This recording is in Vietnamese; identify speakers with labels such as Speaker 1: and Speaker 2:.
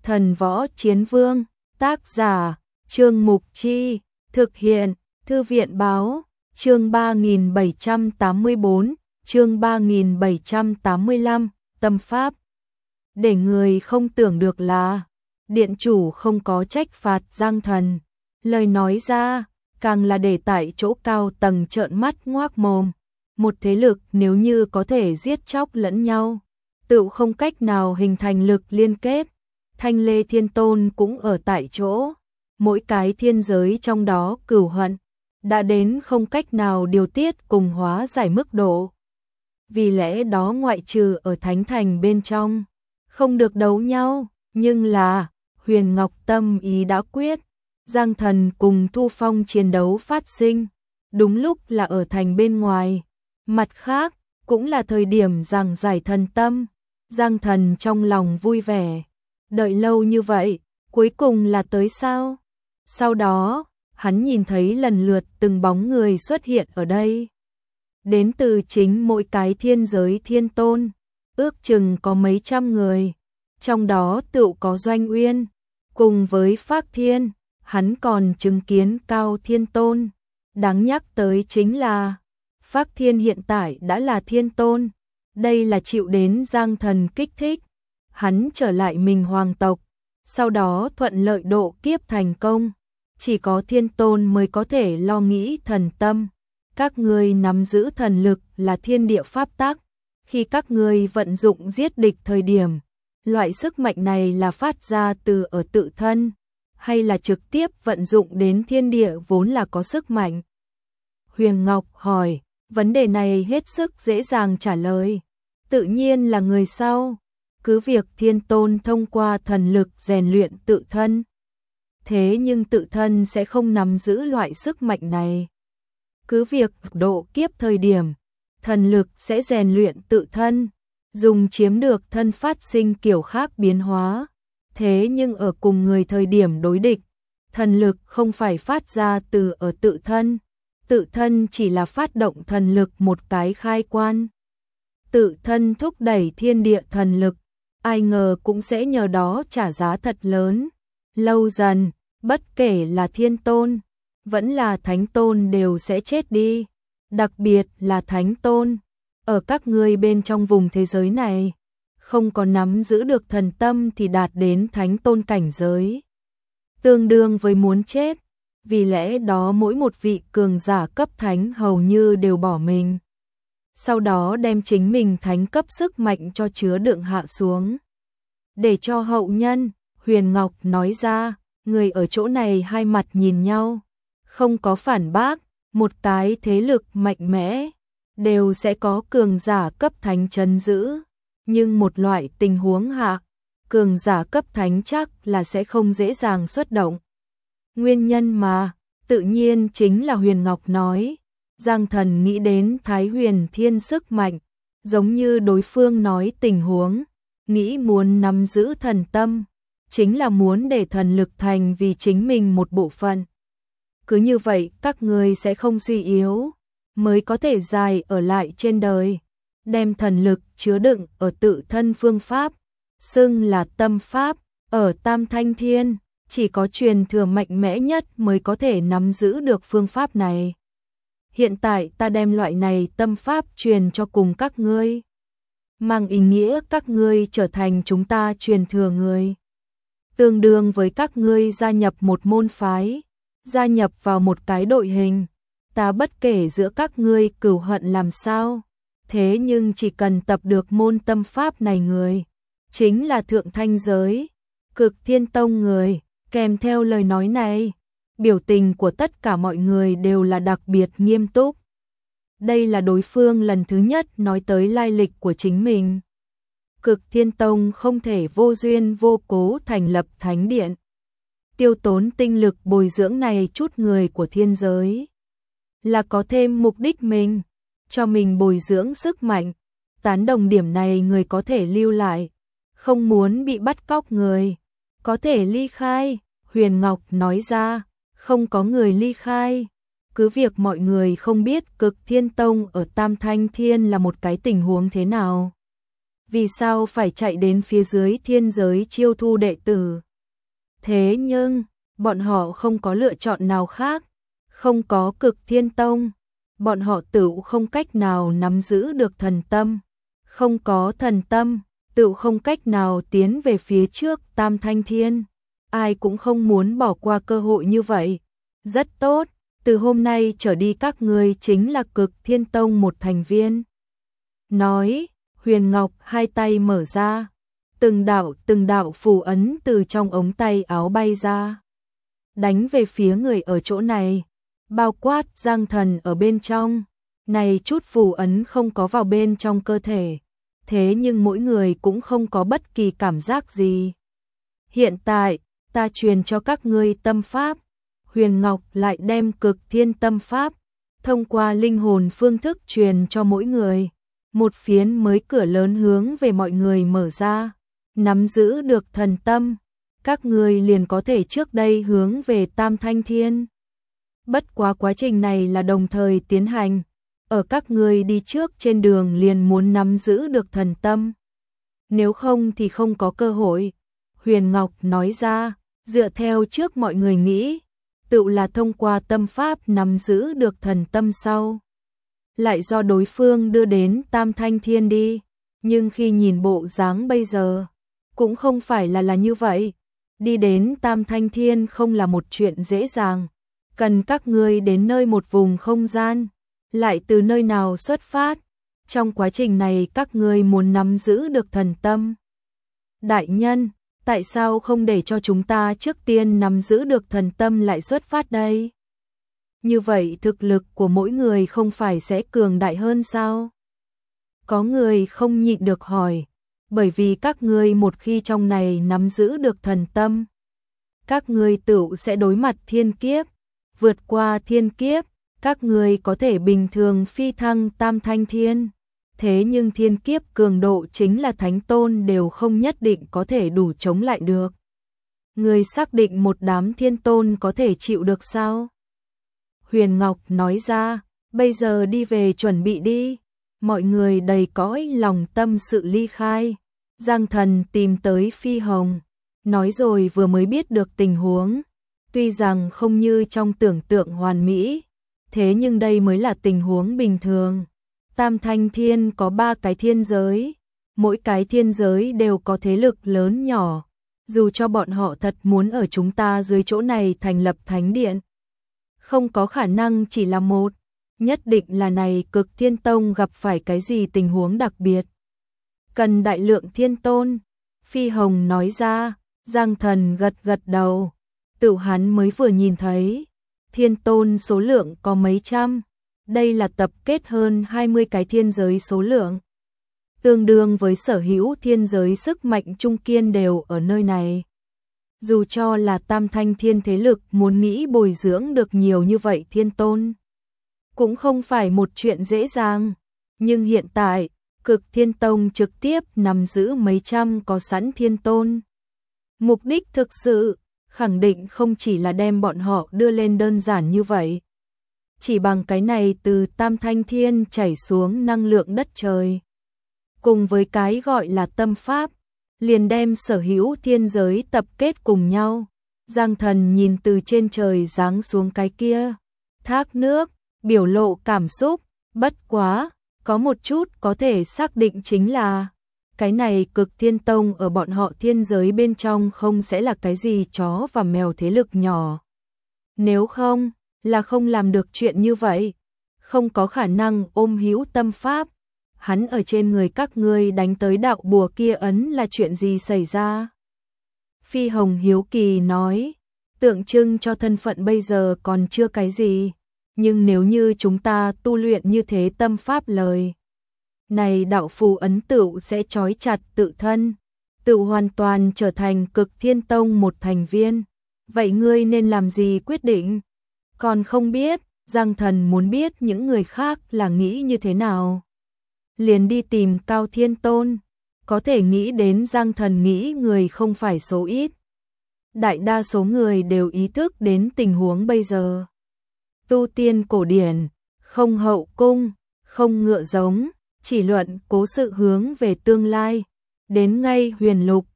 Speaker 1: Thần Võ Chiến Vương, tác giả, Trương Mục Chi, thực hiện, Thư viện Báo, chương 3784, chương 3785, tâm pháp. Để người không tưởng được là, điện chủ không có trách phạt Giang Thần. Lời nói ra, càng là để tại chỗ cao tầng trợn mắt ngoác mồm. Một thế lực nếu như có thể giết chóc lẫn nhau, tự không cách nào hình thành lực liên kết. Thanh Lê Thiên Tôn cũng ở tại chỗ, mỗi cái thiên giới trong đó cửu hận, đã đến không cách nào điều tiết cùng hóa giải mức độ. Vì lẽ đó ngoại trừ ở Thánh Thành bên trong, không được đấu nhau, nhưng là, Huyền Ngọc tâm ý đã quyết, Giang Thần cùng Thu Phong chiến đấu phát sinh, đúng lúc là ở thành bên ngoài. Mặt khác, cũng là thời điểm giảng giải thần tâm, Giang Thần trong lòng vui vẻ, đợi lâu như vậy, cuối cùng là tới sao? Sau đó, hắn nhìn thấy lần lượt từng bóng người xuất hiện ở đây. Đến từ chính mỗi cái thiên giới thiên tôn, ước chừng có mấy trăm người, trong đó tựu có Doanh Uyên, cùng với Phác Thiên, hắn còn chứng kiến Cao Thiên Tôn. Đáng nhắc tới chính là, Phác Thiên hiện tại đã là thiên tôn, đây là chịu đến Giang Thần kích thích, hắn trở lại mình hoàng tộc, sau đó thuận lợi độ kiếp thành công, chỉ có thiên tôn mới có thể lo nghĩ thần tâm. Các ngươi nắm giữ thần lực là thiên địa pháp tắc, khi các ngươi vận dụng giết địch thời điểm, loại sức mạnh này là phát ra từ ở tự thân, hay là trực tiếp vận dụng đến thiên địa vốn là có sức mạnh? Huyền Ngọc hỏi, vấn đề này hết sức dễ dàng trả lời, tự nhiên là người sau, cứ việc thiên tôn thông qua thần lực rèn luyện tự thân. Thế nhưng tự thân sẽ không nắm giữ loại sức mạnh này. Cứ việc độ kiếp thời điểm, thần lực sẽ rèn luyện tự thân, dùng chiếm được thân phát sinh kiểu khác biến hóa. Thế nhưng ở cùng người thời điểm đối địch, thần lực không phải phát ra từ ở tự thân chỉ là phát động thần lực một cái khai quan. Tự thân thúc đẩy thiên địa thần lực, ai ngờ cũng sẽ nhờ đó trả giá thật lớn. Lâu dần, bất kể là thiên tôn, vẫn là thánh tôn đều sẽ chết đi, đặc biệt là thánh tôn. Ở các ngươi bên trong vùng thế giới này, không có nắm giữ được thần tâm thì đạt đến thánh tôn cảnh giới, tương đương với muốn chết. Vì lẽ đó mỗi một vị cường giả cấp thánh hầu như đều bỏ mình, sau đó đem chính mình thánh cấp sức mạnh cho chứa đựng hạ xuống, để cho hậu nhân. Huyền Ngọc nói ra, người ở chỗ này hai mặt nhìn nhau, không có phản bác, một cái thế lực mạnh mẽ, đều sẽ có cường giả cấp thánh trấn giữ, nhưng một loại tình huống hạ, cường giả cấp thánh chắc là sẽ không dễ dàng xuất động. Nguyên nhân mà, tự nhiên chính là Huyền Ngọc nói, Giang Thần nghĩ đến Thái Huyền Thiên sức mạnh, giống như đối phương nói tình huống, nghĩ muốn nắm giữ thần tâm, chính là muốn để thần lực thành vì chính mình một bộ phận. Cứ như vậy các ngươi sẽ không suy yếu, mới có thể dài ở lại trên đời, đem thần lực chứa đựng ở tự thân phương pháp, xưng là tâm pháp. Ở Tam Thanh Thiên, chỉ có truyền thừa mạnh mẽ nhất mới có thể nắm giữ được phương pháp này. Hiện tại ta đem loại này tâm pháp truyền cho cùng các ngươi, mang ý nghĩa các ngươi trở thành chúng ta truyền thừa người, tương đương với các ngươi gia nhập một môn phái, gia nhập vào một cái đội hình. Ta bất kể giữa các ngươi cửu hận làm sao, thế nhưng chỉ cần tập được môn tâm pháp này người, chính là thượng thanh giới, Cực Thiên Tông người. Kèm theo lời nói này, biểu tình của tất cả mọi người đều là đặc biệt nghiêm túc. Đây là đối phương lần thứ nhất nói tới lai lịch của chính mình. Cực Thiên Tông không thể vô duyên vô cố thành lập thánh điện, tiêu tốn tinh lực bồi dưỡng này chút người của thiên giới, là có thêm mục đích mình, cho mình bồi dưỡng sức mạnh. Tán đồng điểm này người có thể lưu lại, không muốn bị bắt cóc người có thể ly khai. Huyền Ngọc nói ra, không có người ly khai, cứ việc mọi người không biết Cực Thiên Tông ở Tam Thanh Thiên là một cái tình huống thế nào. vì sao phải chạy đến phía dưới thiên giới chiêu thu đệ tử. Thế nhưng, bọn họ không có lựa chọn nào khác, không có Cực Thiên Tông, bọn họ tựu không cách nào nắm giữ được thần tâm, không có thần tâm, tựu không cách nào tiến về phía trước Tam Thanh Thiên. Ai cũng không muốn bỏ qua cơ hội như vậy. Rất tốt, từ hôm nay trở đi các ngươi chính là Cực Thiên Tông một thành viên. Nói, Huyền Ngọc hai tay mở ra, từng đạo phù ấn từ trong ống tay áo bay ra, đánh về phía người ở chỗ này, bao quát Giang Thần ở bên trong. Này chút phù ấn không có vào bên trong cơ thể, thế nhưng mỗi người cũng không có bất kỳ cảm giác gì. Hiện tại, ta truyền cho các ngươi tâm pháp. Huyền Ngọc lại đem Cực Thiên tâm pháp, thông qua linh hồn phương thức truyền cho mỗi người. Một phiến mới cửa lớn hướng về mọi người mở ra, nắm giữ được thần tâm, các ngươi liền có thể trước đây hướng về Tam Thanh Thiên. Bất quá quá trình này là đồng thời tiến hành, ở các ngươi đi trước trên đường liền muốn nắm giữ được thần tâm. Nếu không thì không có cơ hội. Huyền Ngọc nói ra, dựa theo trước mọi người nghĩ, tự là thông qua tâm pháp nắm giữ được thần tâm sau, lại do đối phương đưa đến Tam Thanh Thiên đi. Nhưng khi nhìn bộ dáng bây giờ, cũng không phải là như vậy. Đi đến Tam Thanh Thiên không là một chuyện dễ dàng, cần các ngươi đến nơi một vùng không gian, lại từ nơi nào xuất phát. Trong quá trình này các ngươi muốn nắm giữ được thần tâm. Đại nhân, tại sao không để cho chúng ta trước tiên nắm giữ được thần tâm lại xuất phát đây? Như vậy thực lực của mỗi người không phải sẽ cường đại hơn sao? Có người không nhịn được hỏi, bởi vì các ngươi một khi trong này nắm giữ được thần tâm, các ngươi tự sẽ đối mặt thiên kiếp, vượt qua thiên kiếp, các ngươi có thể bình thường phi thăng Tam Thanh Thiên. Thế nhưng thiên kiếp cường độ chính là thánh tôn đều không nhất định có thể đủ chống lại được. Người xác định một đám thiên tôn có thể chịu được sao? Huyền Ngọc nói ra, bây giờ đi về chuẩn bị đi. Mọi người đầy cõi lòng tâm sự ly khai. Giang Thần tìm tới Phi Hồng, nói rồi vừa mới biết được tình huống. Tuy rằng không như trong tưởng tượng hoàn mỹ, thế nhưng đây mới là tình huống bình thường. Tam Thanh Thiên có 3 cái thiên giới, mỗi cái thiên giới đều có thế lực lớn nhỏ. Dù cho bọn họ thật muốn ở chúng ta dưới chỗ này thành lập thánh điện, không có khả năng chỉ là một, nhất định là này Cực Thiên Tông gặp phải cái gì tình huống đặc biệt. Cần đại lượng thiên tôn, Phi Hồng nói ra. Giang Thần gật đầu, tự hắn mới vừa nhìn thấy, thiên tôn số lượng có mấy trăm, đây là tập kết hơn 20 cái thiên giới số lượng. Tương đương với sở hữu thiên giới sức mạnh trung kiên đều ở nơi này. Dù cho là Tam Thanh Thiên thế lực muốn nghĩ bồi dưỡng được nhiều như vậy thiên tôn, cũng không phải một chuyện dễ dàng. Nhưng hiện tại, Cực Thiên Tông trực tiếp nắm giữ mấy trăm có sẵn thiên tôn. Mục đích thực sự, khẳng định không chỉ là đem bọn họ đưa lên đơn giản như vậy. Chỉ bằng cái này từ Tam Thanh Thiên chảy xuống năng lượng đất trời, cùng với cái gọi là tâm pháp, liền đem sở hữu thiên giới tập kết cùng nhau. Giang Thần nhìn từ trên trời giáng xuống cái kia thác nước, biểu lộ cảm xúc. Bất quá, có một chút có thể xác định chính là cái này Cực Thiên Tông ở bọn họ thiên giới bên trong không sẽ là cái gì chó và mèo thế lực nhỏ. Nếu không, là không làm được chuyện như vậy. Không có khả năng ôm hữu tâm pháp. Hắn ở trên người các ngươi đánh tới đạo bùa kia ấn là chuyện gì xảy ra? Phi Hồng hiếu kỳ nói, tượng trưng cho thân phận bây giờ còn chưa cái gì. Nhưng nếu như chúng ta tu luyện như thế tâm pháp lời, này đạo phù ấn tựu sẽ trói chặt tự thân, tựu hoàn toàn trở thành Cực Thiên Tông một thành viên. Vậy ngươi nên làm gì quyết định? Còn không biết. Giang Thần muốn biết những người khác là nghĩ như thế nào. Liền đi tìm Cao Thiên Tôn. Có thể nghĩ đến Giang Thần nghĩ người không phải số ít. Đại đa số người đều ý thức đến tình huống bây giờ. Tu tiên cổ điển, không hậu cung, không ngựa giống, chỉ luận cố sự hướng về tương lai. Đến ngay huyền lục,